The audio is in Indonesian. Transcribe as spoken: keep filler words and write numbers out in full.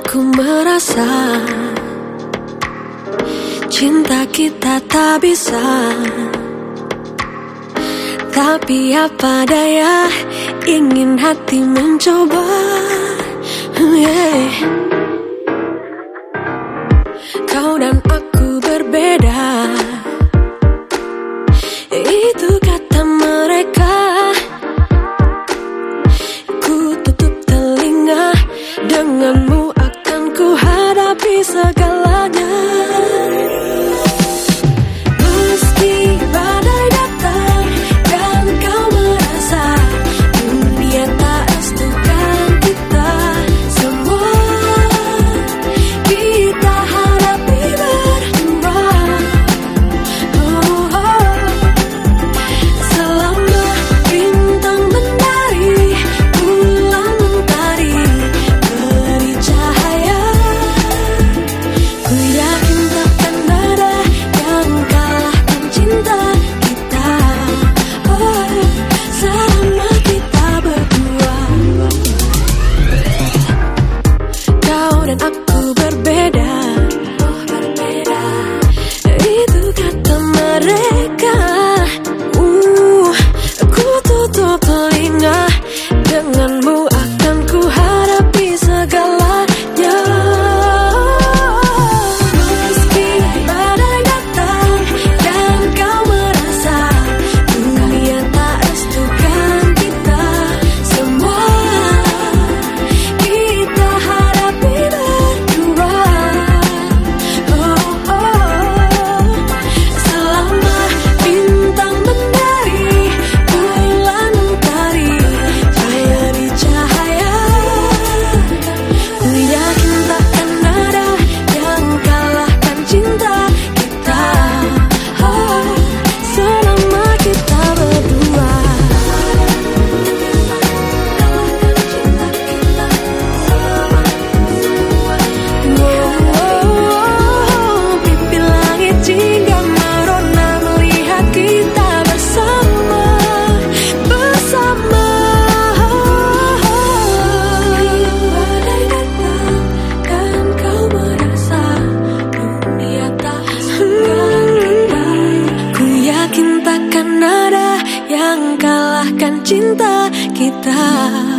aku merasa cinta kita tak bisa, tapi apa daya, ingin hati mencoba. Yeah. Kau dan aku berbeda, itu kata mereka. Ku tutup telinga, denganmu akan ku hadapi segalanya. Meski badai datang dan kau merasa dunia tak restukan kita, semua kita hadapi berdua. Oh, oh. Selama bintang menari, bulan mentari beri cahaya, ku yakin takkan ada yang kalahkan cinta kita. Oh, selama kita berdua. Kau dan aku berbeda, oh berbeda, itu kata mereka. Uh, ku tutup telinga, denganmu akan ku hadapi segalanya. Meski badai datang dan kau merasa dunia tak restukan kita, semua kita hadapi berdua. Oh, oh. Selama bintang menari, bulan mentari beri cahaya, ku yakin takkan ada yang kalahkan cinta kita. Oh, selama kita berdua. Oh, pipi langit jingga merona melihat kita bersama, bersama. Badai datang dan kau merasa dunia tak restukan kita, ku yakin takkan ada yang kalahkan cinta kita.